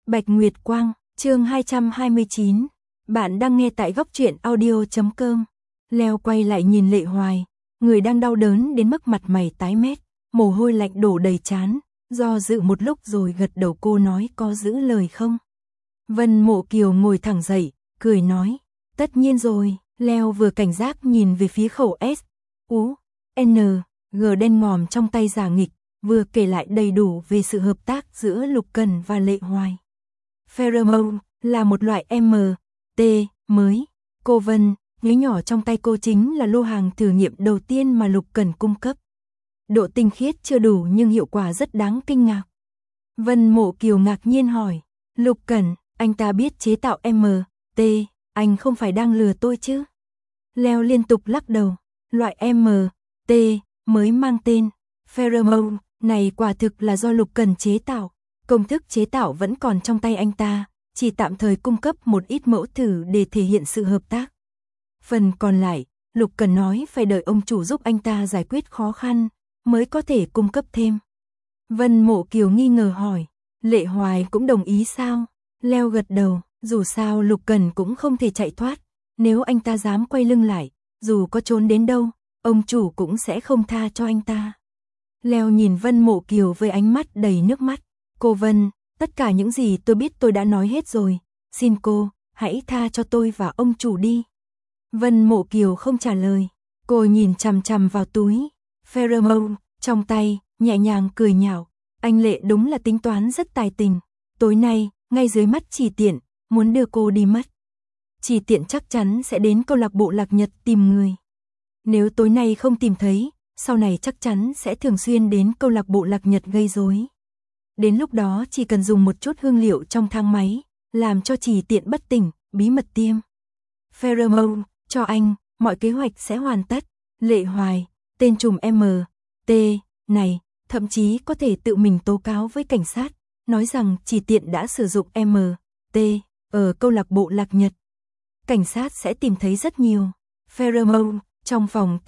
Bạch Nguyệt Quang, chương 229. Bạn đang nghe tại góc truyện audio.com. Leo quay lại nhìn Lệ Hoài, người đang đau đớn đến mức mặt mày tái mét, mồ hôi lạnh đổ đầy trán, do dự một lúc rồi gật đầu. Cô nói có giữ lời không? Vân Mộ Kiều ngồi thẳng dậy, cười nói, tất nhiên rồi. Leo vừa cảnh giác nhìn về phía khẩu S, U, N, G đen ngòm trong tay Giả Nghịch, vừa kể lại đầy đủ về sự hợp tác giữa Lục Cần và Lệ Hoài. Pheromone là một loại M, T, mới. Cô Vân, nhớ nhỏ trong tay cô chính là lô hàng thử nghiệm đầu tiên mà Lục Cần cung cấp. Độ tinh khiết chưa đủ nhưng hiệu quả rất đáng kinh ngạc. Vân Mộ Kiều ngạc nhiên hỏi, Lục Cần, anh ta biết chế tạo M, T, anh không phải đang lừa tôi chứ? Leo liên tục lắc đầu, loại M, T, mới mang tên Pheromone này quả thực là do Lục Cần chế tạo. Công thức chế tạo vẫn còn trong tay anh ta, chỉ tạm thời cung cấp một ít mẫu thử để thể hiện sự hợp tác. Phần còn lại, Lục Cần nói phải đợi ông chủ giúp anh ta giải quyết khó khăn, mới có thể cung cấp thêm. Vân Mộ Kiều nghi ngờ hỏi, Lệ Hoài cũng đồng ý sao? Leo gật đầu, dù sao Lục Cần cũng không thể chạy thoát, nếu anh ta dám quay lưng lại, dù có trốn đến đâu, ông chủ cũng sẽ không tha cho anh ta. Leo nhìn Vân Mộ Kiều với ánh mắt đầy nước mắt. Cô Vân, tất cả những gì tôi biết tôi đã nói hết rồi, xin cô, hãy tha cho tôi và ông chủ đi. Vân Mộ Kiều không trả lời, cô nhìn chằm chằm vào túi Pheromone trong tay, nhẹ nhàng cười nhạo, anh Lệ đúng là tính toán rất tài tình, tối nay, ngay dưới mắt Chỉ Tiện, muốn đưa cô đi mất. Chỉ Tiện chắc chắn sẽ đến câu lạc bộ Lạc Nhật tìm người. Nếu tối nay không tìm thấy, sau này chắc chắn sẽ thường xuyên đến câu lạc bộ Lạc Nhật gây rối. Đến lúc đó chỉ cần dùng một chút hương liệu trong thang máy, làm cho Chỉ Tiện bất tỉnh, bí mật tiêm Pheromone cho anh, mọi kế hoạch sẽ hoàn tất. Lệ Hoài, tên trùm M, T, này, thậm chí có thể tự mình tố cáo với cảnh sát, nói rằng Chỉ Tiện đã sử dụng M, T, ở câu lạc bộ Lạc Nhật. Cảnh sát sẽ tìm thấy rất nhiều Pheromone trong phòng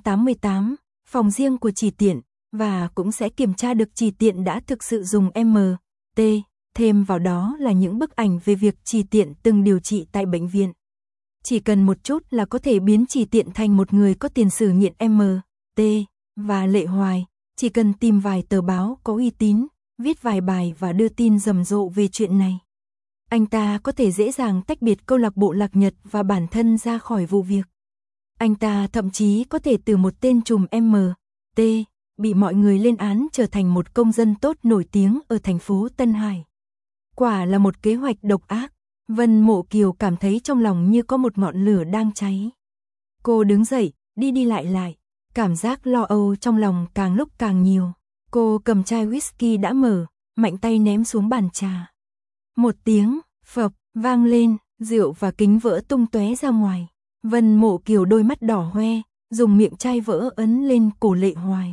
888, phòng riêng của Chỉ Tiện, và cũng sẽ kiểm tra được Chỉ Tiện đã thực sự dùng M, T, thêm vào đó là những bức ảnh về việc Chỉ Tiện từng điều trị tại bệnh viện. Chỉ cần một chút là có thể biến Chỉ Tiện thành một người có tiền sử nghiện M, T, và Lệ Hoài, chỉ cần tìm vài tờ báo có uy tín, viết vài bài và đưa tin rầm rộ về chuyện này. Anh ta có thể dễ dàng tách biệt câu lạc bộ Lạc Nhật và bản thân ra khỏi vụ việc. Anh ta thậm chí có thể từ một tên trùm M, T, bị mọi người lên án trở thành một công dân tốt nổi tiếng ở thành phố Tân Hải. Quả là một kế hoạch độc ác. Vân Mộ Kiều cảm thấy trong lòng như có một ngọn lửa đang cháy. Cô đứng dậy, đi đi lại lại, cảm giác lo âu trong lòng càng lúc càng nhiều. Cô cầm chai whisky đã mở, mạnh tay ném xuống bàn trà. Một tiếng phập vang lên, rượu và kính vỡ tung tóe ra ngoài. Vân Mộ Kiều đôi mắt đỏ hoe, dùng miệng chai vỡ ấn lên cổ Lệ Hoài.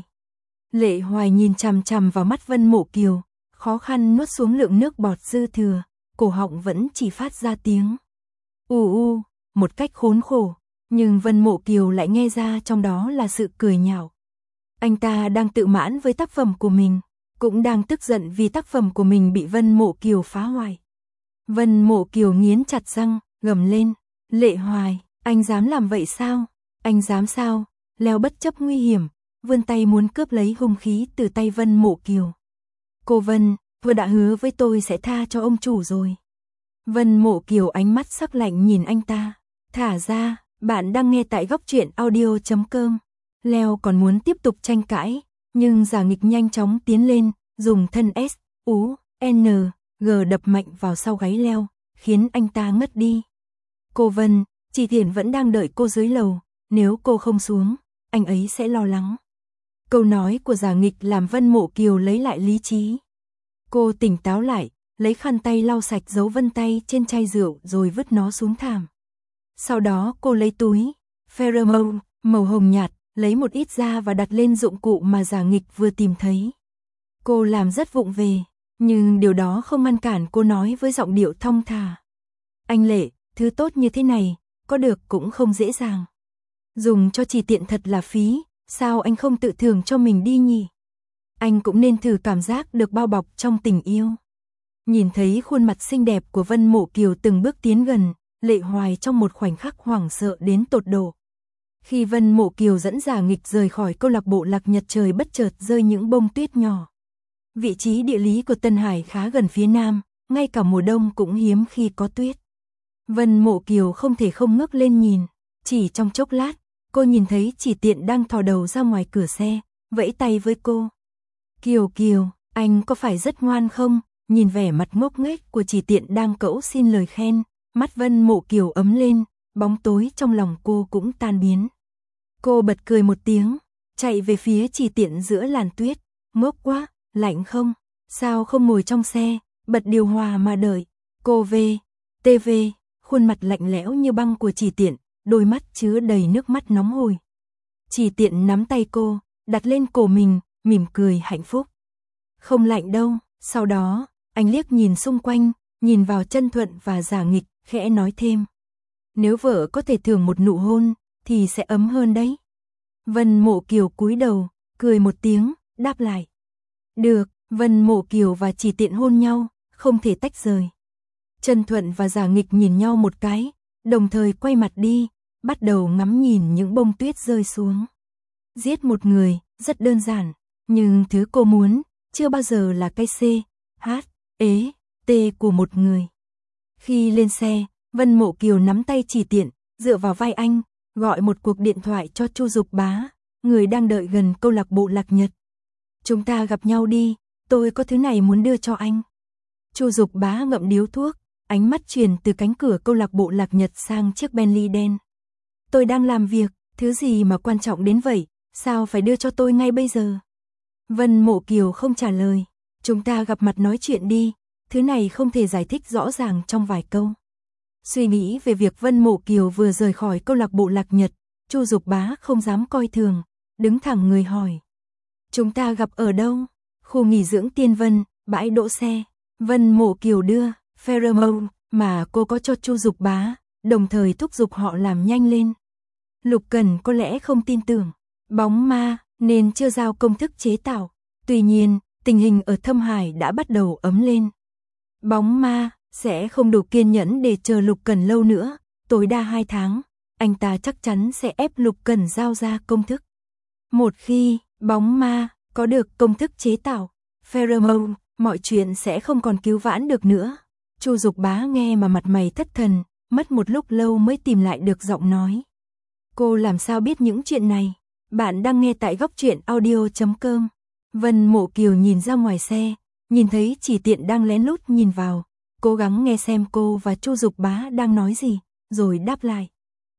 Lệ Hoài nhìn chằm chằm vào mắt Vân Mộ Kiều, khó khăn nuốt xuống lượng nước bọt dư thừa, cổ họng vẫn chỉ phát ra tiếng một cách khốn khổ, nhưng Vân Mộ Kiều lại nghe ra trong đó là sự cười nhạo. Anh ta đang tự mãn với tác phẩm của mình, cũng đang tức giận vì tác phẩm của mình bị Vân Mộ Kiều phá hoại. Vân Mộ Kiều nghiến chặt răng, gầm lên, Lệ Hoài, anh dám làm vậy sao? Anh dám sao? Leo bất chấp nguy hiểm, vươn tay muốn cướp lấy hung khí từ tay Vân Mộ Kiều. Cô Vân, vừa đã hứa với tôi sẽ tha cho ông chủ rồi. Vân Mộ Kiều ánh mắt sắc lạnh nhìn anh ta. Thả ra, bạn đang nghe tại góc truyện audio.com. Leo còn muốn tiếp tục tranh cãi, nhưng Giả Nghịch nhanh chóng tiến lên, dùng thân S, U, N, G đập mạnh vào sau gáy Leo, khiến anh ta ngất đi. Cô Vân, Chỉ Thiển vẫn đang đợi cô dưới lầu, nếu cô không xuống, anh ấy sẽ lo lắng. Câu nói của Giả Nghịch làm Vân Mộ Kiều lấy lại lý trí. Cô tỉnh táo lại, lấy khăn tay lau sạch dấu vân tay trên chai rượu rồi vứt nó xuống thảm. Sau đó cô lấy túi Pheromone màu hồng nhạt, lấy một ít ra và đặt lên dụng cụ mà Giả Nghịch vừa tìm thấy. Cô làm rất vụng về, nhưng điều đó không ngăn cản cô nói với giọng điệu thong thả. Anh Lệ, thứ tốt như thế này, có được cũng không dễ dàng. Dùng cho Chỉ Tiện thật là phí, sao anh không tự thưởng cho mình đi nhỉ? Anh cũng nên thử cảm giác được bao bọc trong tình yêu. Nhìn thấy khuôn mặt xinh đẹp của Vân Mộ Kiều từng bước tiến gần, Lệ Hoài trong một khoảnh khắc hoảng sợ đến tột độ. Khi Vân Mộ Kiều dẫn Giả Nghịch rời khỏi câu lạc bộ Lạc Nhật, trời bất chợt rơi những bông tuyết nhỏ. Vị trí địa lý của Tân Hải khá gần phía nam, ngay cả mùa đông cũng hiếm khi có tuyết. Vân Mộ Kiều không thể không ngước lên nhìn, chỉ trong chốc lát, cô nhìn thấy Chỉ Tiện đang thò đầu ra ngoài cửa xe, vẫy tay với cô. Kiều Kiều, anh có phải rất ngoan không? Nhìn vẻ mặt ngốc nghếch của Chỉ Tiện đang cẩu xin lời khen, mắt Vân Mộ Kiều ấm lên, bóng tối trong lòng cô cũng tan biến. Cô bật cười một tiếng, chạy về phía Chỉ Tiện giữa làn tuyết. Ngốc quá, lạnh không? Sao không ngồi trong xe, bật điều hòa mà đợi? Cô về, TV, khuôn mặt lạnh lẽo như băng của Chỉ Tiện, đôi mắt chứa đầy nước mắt nóng hổi. Chỉ Tiện nắm tay cô, đặt lên cổ mình, mỉm cười hạnh phúc. Không lạnh đâu. Sau đó, anh liếc nhìn xung quanh, nhìn vào Chân Thuận và Giả Nghịch, khẽ nói thêm. Nếu vợ có thể thưởng một nụ hôn, thì sẽ ấm hơn đấy. Vân Mộ Kiều cúi đầu, cười một tiếng, đáp lại. Được, Vân Mộ Kiều và Chỉ Tiện hôn nhau, không thể tách rời. Chân Thuận và Giả Nghịch nhìn nhau một cái, đồng thời quay mặt đi, bắt đầu ngắm nhìn những bông tuyết rơi xuống. Giết một người, rất đơn giản, nhưng thứ cô muốn, chưa bao giờ là cái C, H, E, T của một người. Khi lên xe, Vân Mộ Kiều nắm tay Chỉ Tiện, dựa vào vai anh, gọi một cuộc điện thoại cho Chu Dục Bá, người đang đợi gần câu lạc bộ Lạc Nhật. Chúng ta gặp nhau đi, tôi có thứ này muốn đưa cho anh. Chu Dục Bá ngậm điếu thuốc, ánh mắt truyền từ cánh cửa câu lạc bộ Lạc Nhật sang chiếc Bentley đen. Tôi đang làm việc, thứ gì mà quan trọng đến vậy, sao phải đưa cho tôi ngay bây giờ? Vân Mộ Kiều không trả lời. Chúng ta gặp mặt nói chuyện đi, thứ này không thể giải thích rõ ràng trong vài câu. Suy nghĩ về việc Vân Mộ Kiều vừa rời khỏi câu lạc bộ Lạc Nhật, Chu Dục Bá không dám coi thường, đứng thẳng người hỏi. Chúng ta gặp ở đâu? Khu nghỉ dưỡng Tiên Vân, bãi đỗ xe. Vân Mộ Kiều đưa pheromone mà cô có cho Chu Dục Bá, đồng thời thúc giục họ làm nhanh lên. Lục Cẩn có lẽ không tin tưởng bóng ma nên chưa giao công thức chế tạo. Tuy nhiên, tình hình ở Thâm Hải đã bắt đầu ấm lên. Bóng ma sẽ không đủ kiên nhẫn để chờ Lục Cẩn lâu nữa, tối đa 2 tháng, anh ta chắc chắn sẽ ép Lục Cẩn giao ra công thức. Một khi bóng ma có được công thức chế tạo pheromone, mọi chuyện sẽ không còn cứu vãn được nữa. Chu Dục Bá nghe mà mặt mày thất thần, mất một lúc lâu mới tìm lại được giọng nói. Cô làm sao biết những chuyện này? Bạn đang nghe tại góc truyện audio.com. Vân Mộ Kiều nhìn ra ngoài xe, nhìn thấy Chỉ Tiện đang lén lút nhìn vào, cố gắng nghe xem cô và Chu Dục Bá đang nói gì, rồi đáp lại.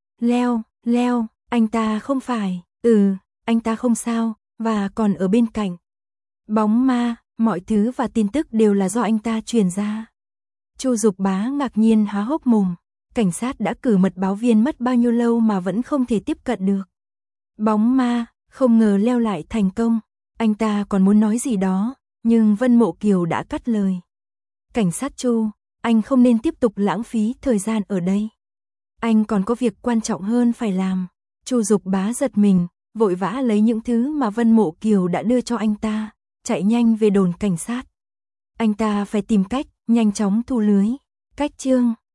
Leo, anh ta không phải, anh ta không sao, và còn ở bên cạnh. Bóng ma, mọi thứ và tin tức đều là do anh ta truyền ra. Chu Dục Bá ngạc nhiên há hốc mồm, cảnh sát đã cử mật báo viên mất bao nhiêu lâu mà vẫn không thể tiếp cận được. Bóng ma, không ngờ Leo lại thành công. Anh ta còn muốn nói gì đó, nhưng Vân Mộ Kiều đã cắt lời. Cảnh sát Chu, anh không nên tiếp tục lãng phí thời gian ở đây. Anh còn có việc quan trọng hơn phải làm. Chu Dục Bá giật mình, vội vã lấy những thứ mà Vân Mộ Kiều đã đưa cho anh ta, chạy nhanh về đồn cảnh sát. Anh ta phải tìm cách nhanh chóng thu lưới. Cách chương